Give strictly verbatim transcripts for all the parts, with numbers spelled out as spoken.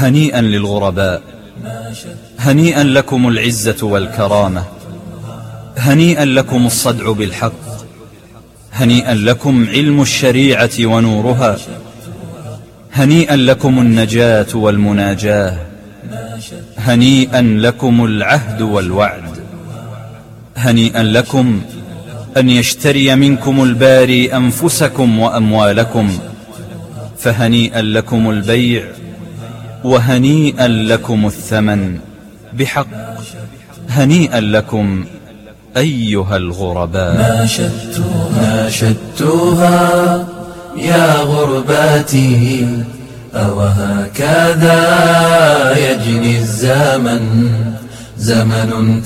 هنيئا للغرباء، هنيئا لكم العزة والكرامة، هنيئا لكم الصدع بالحق، هنيئا لكم علم الشريعة ونورها، هنيئا لكم النجاة والمناجاة، هنيئا لكم العهد والوعد، هنيئا لكم أن يشتري منكم الباري أنفسكم وأموالكم، فهنيئا لكم البيع وهنيئا لكم الثمن بحق، هنيئا لكم أيها الغرباء. ناشدتها ناشدتها يا غرباتي، أوهكذا يجني الزمن، زمن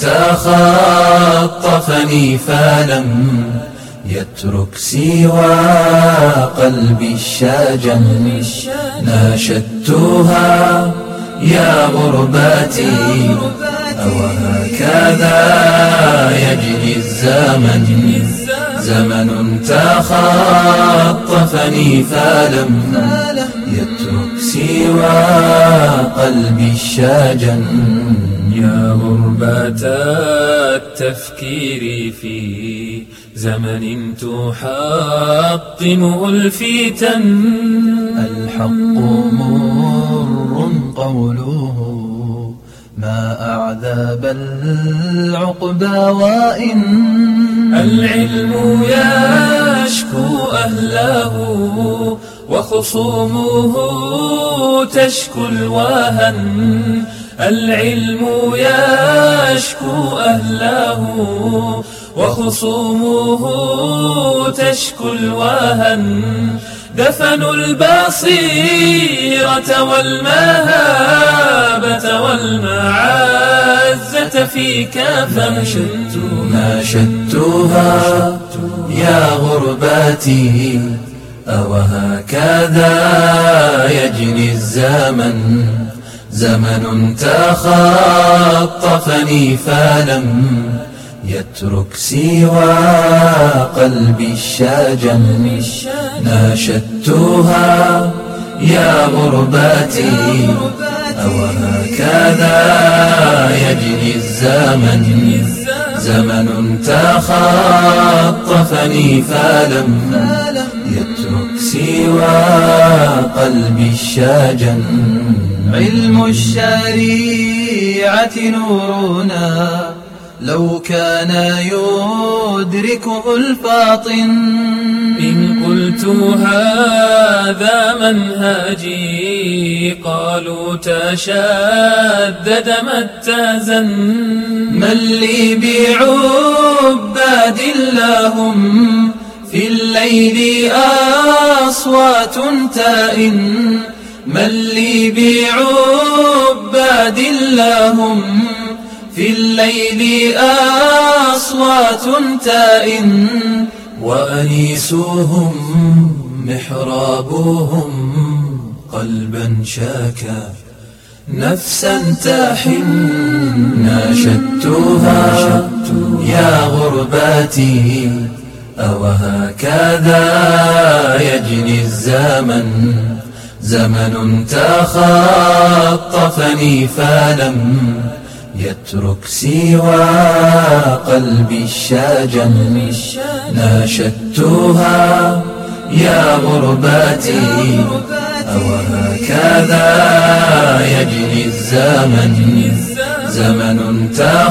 تخطفني فلم يترك سوى قلبي الشجن. ناشدتها يا غرباتي، أوهكذا يجري الزمن، زمن تخطفني فلم يترك سوى قلبي الشجن. يا غربة التفكير في زمن تحطمه الفتن، الحق مر قوله ما أعذب العقبى، وإن العلم يشكو أهله وخصومه تشكو الوهن، العلم يشكو أهله وخصومه تشكو الوهن، دفنوا البصيرة والمهابة والمعزة في كفن. ناشدتها يا غرباتي، أوهكذا يجني الزمن، زمن تخطفني فلم يترك سوى قلبي الشجن. ناشدتها يا غرباتي، أوهكذا يجني الزمن، زمن تخطفني فلم يترك سوى قلبي الشجن. علم الشريعة نورنا لو كان يدركه الفاطن، إن قلت هذا منهجي قالوا تشدد ما اتزن. من لي بعباد لهم في الليل أصوات تائن، من لي بعباد لهم في الليل أصوات تائن، وأنيسهم محرابهم قلبا شاكا نفسا تحن. ناشدتها يا غرباتي، أوهكذا يجني الزمن، زمن تخطفني فلم يترك سوى قلبي الشجن. ناشدتها يا غرباتي، أوهكذا يجني الزمن، زمن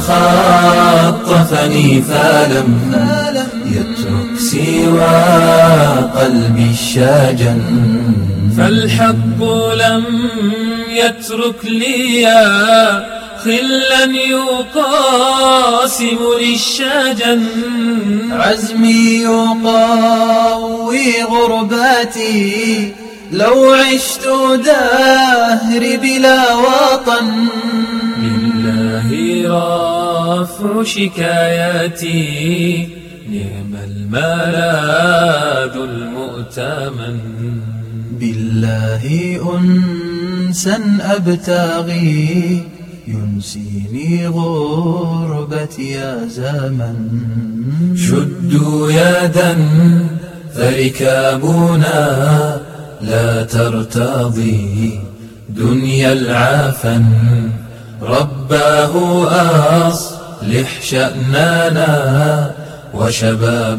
تخطفني فلم يترك سوى قلبي الشجن. فالحق لم يترك لي خلا يقاسم للشجن، عزمي يقوي غرباتي لو عشت دهري بلا وطن. لله رفع شكاياتي نعم الملاذ المؤتمن، بالله أنسا أبتغي ينسيني غربتي يا زمن. شدوا يدا فركابنا لا ترتضي دنيا العافن رباه أصلح شأننا وشباب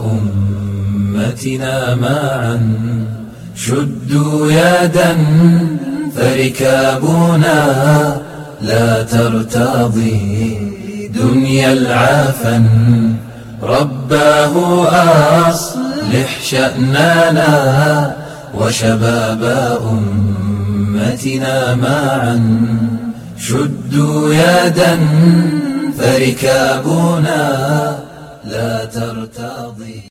أمتنا معا شدوا يدا فركابنا لا ترتضي دنيا العافن رباه أصلح شأننا وشباب أمتنا معا شدوا يدا فركابنا لا ترتضي.